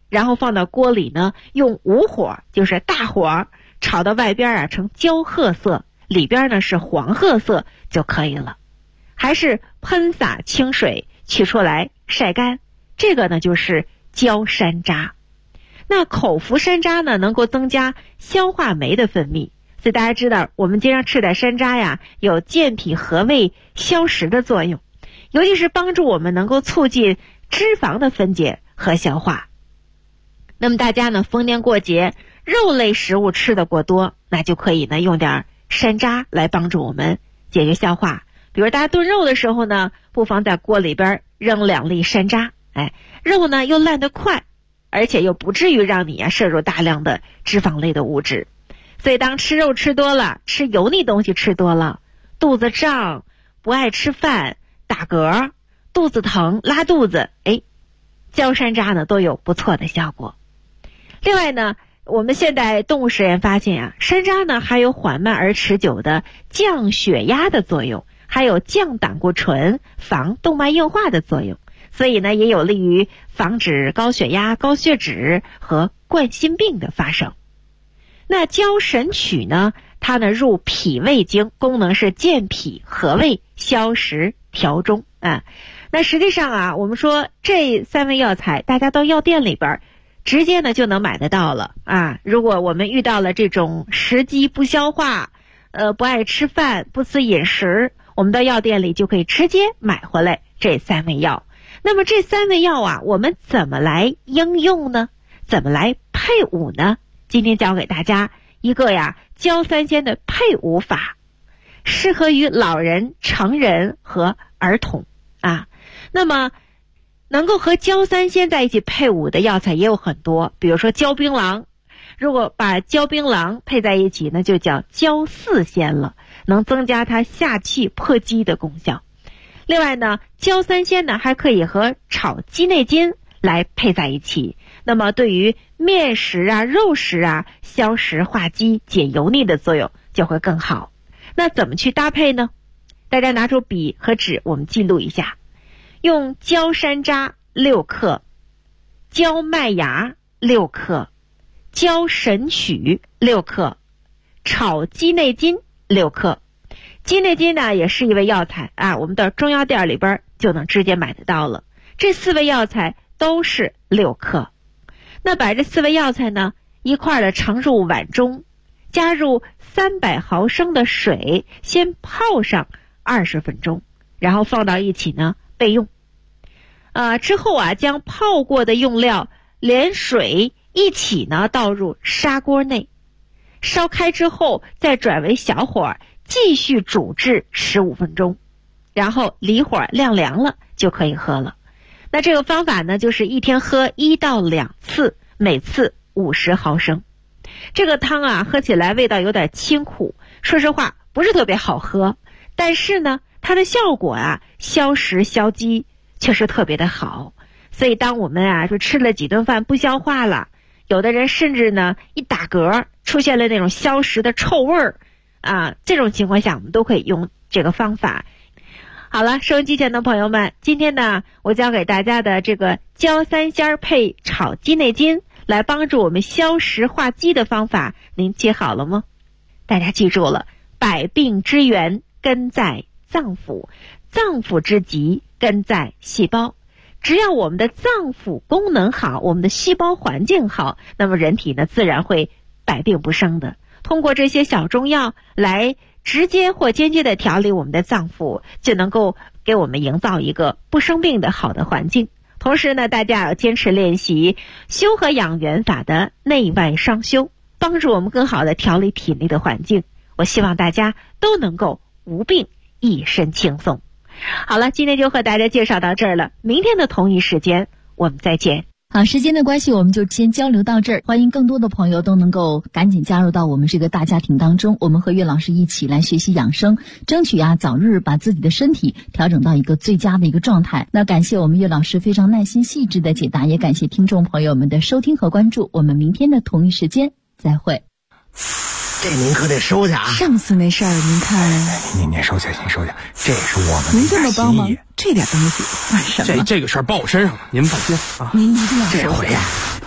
S8: 然后放到锅里呢，用无火，就是大火炒到外边呈焦褐色，里边呢是黄褐色就可以了。还是喷洒清水取出来晒干，这个呢就是焦山楂。那口服山楂呢，能够增加消化酶的分泌，所以大家知道我们经常吃点山楂呀，有健脾和胃消食的作用，尤其是帮助我们能够促进脂肪的分解和消化。那么大家呢，逢年过节肉类食物吃得过多，那就可以呢用点山楂来帮助我们解决消化。比如大家炖肉的时候呢，不妨在锅里边扔2粒山楂，肉呢又烂得快，而且又不至于让你摄入大量的脂肪类的物质。所以当吃肉吃多了，吃油腻东西吃多了，肚子胀，不爱吃饭，打嗝，肚子疼，拉肚子，焦山楂呢都有不错的效果。另外呢，我们现代动物实验发现山楂呢还有缓慢而持久的降血压的作用，还有降胆固醇、防动脉硬化的作用，所以呢也有利于防止高血压、高血脂和冠心病的发生。那焦神曲呢，它呢入脾胃经，功能是健脾和胃、消食调中那实际上我们说这3味药材大家到药店里边直接呢就能买得到了如果我们遇到了这种食积不消化，不爱吃饭，不思饮食，我们到药店里就可以直接买回来这3味药。那么这3味药我们怎么来应用呢？怎么来配伍呢？今天教给大家一个焦三仙的配伍法，适合于老人、成人和儿童那么能够和焦三仙在一起配伍的药材也有很多，比如说焦槟榔，如果把焦槟榔配在一起，那就叫焦四仙了，能增加它下气破积的功效。另外呢，焦三仙呢还可以和炒鸡内金来配在一起，那么对于面食肉食消食化积、解油腻的作用就会更好。那怎么去搭配呢？大家拿出笔和纸，我们记录一下。用焦山楂6克，焦麦芽6克，焦神曲6克，炒鸡内金6克。鸡内金呢也是一味药材我们到中药店里边就能直接买得到了。这4味药材都是6克。那把这4味药材呢一块的盛入碗中，加入300毫升的水，先泡上20分钟，然后放到一起呢备用。之后将泡过的用料连水一起呢倒入砂锅内，烧开之后再转为小火继续煮至15分钟，然后离火晾凉了就可以喝了。那这个方法呢就是一天喝1到2次，每次50毫升。这个汤喝起来味道有点清苦，说实话不是特别好喝，但是呢它的效果消食消积确实特别的好。所以当我们说吃了几顿饭不消化了，有的人甚至呢一打嗝出现了那种消食的臭味儿这种情况下我们都可以用这个方法。好了，收音机前的朋友们，今天呢我教给大家的这个焦三仙配炒鸡内金来帮助我们消食化积的方法，您记好了吗？大家记住了，百病之源根在脏腑，脏腑之极根在细胞。只要我们的脏腑功能好，我们的细胞环境好，那么人体呢自然会百病不生的。通过这些小中药来直接或间接的调理我们的脏腑，就能够给我们营造一个不生病的好的环境。同时呢，大家要坚持练习修和养元法的内外双修，帮助我们更好的调理体内的环境。我希望大家都能够无病一身轻松。好了，今天就和大家介绍到这儿了，明天的同一时间我们再见。
S3: 好，时间的关系我们就先交流到这儿，欢迎更多的朋友都能够赶紧加入到我们这个大家庭当中，我们和岳老师一起来学习养生，争取早日把自己的身体调整到一个最佳的一个状态。那感谢我们岳老师非常耐心细致的解答，也感谢听众朋友们的收听和关注，我们明天的同一时间再会。
S9: 这您可得收下
S10: 上次那事儿您看
S9: 您收下，您收下，这是我们
S10: 您这么帮忙，这点东西算什么？
S9: 这个事儿报我身上了，您放心
S10: 您一定要
S9: 这回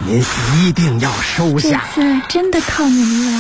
S9: 您一定要收下。
S10: 这次真的靠您了。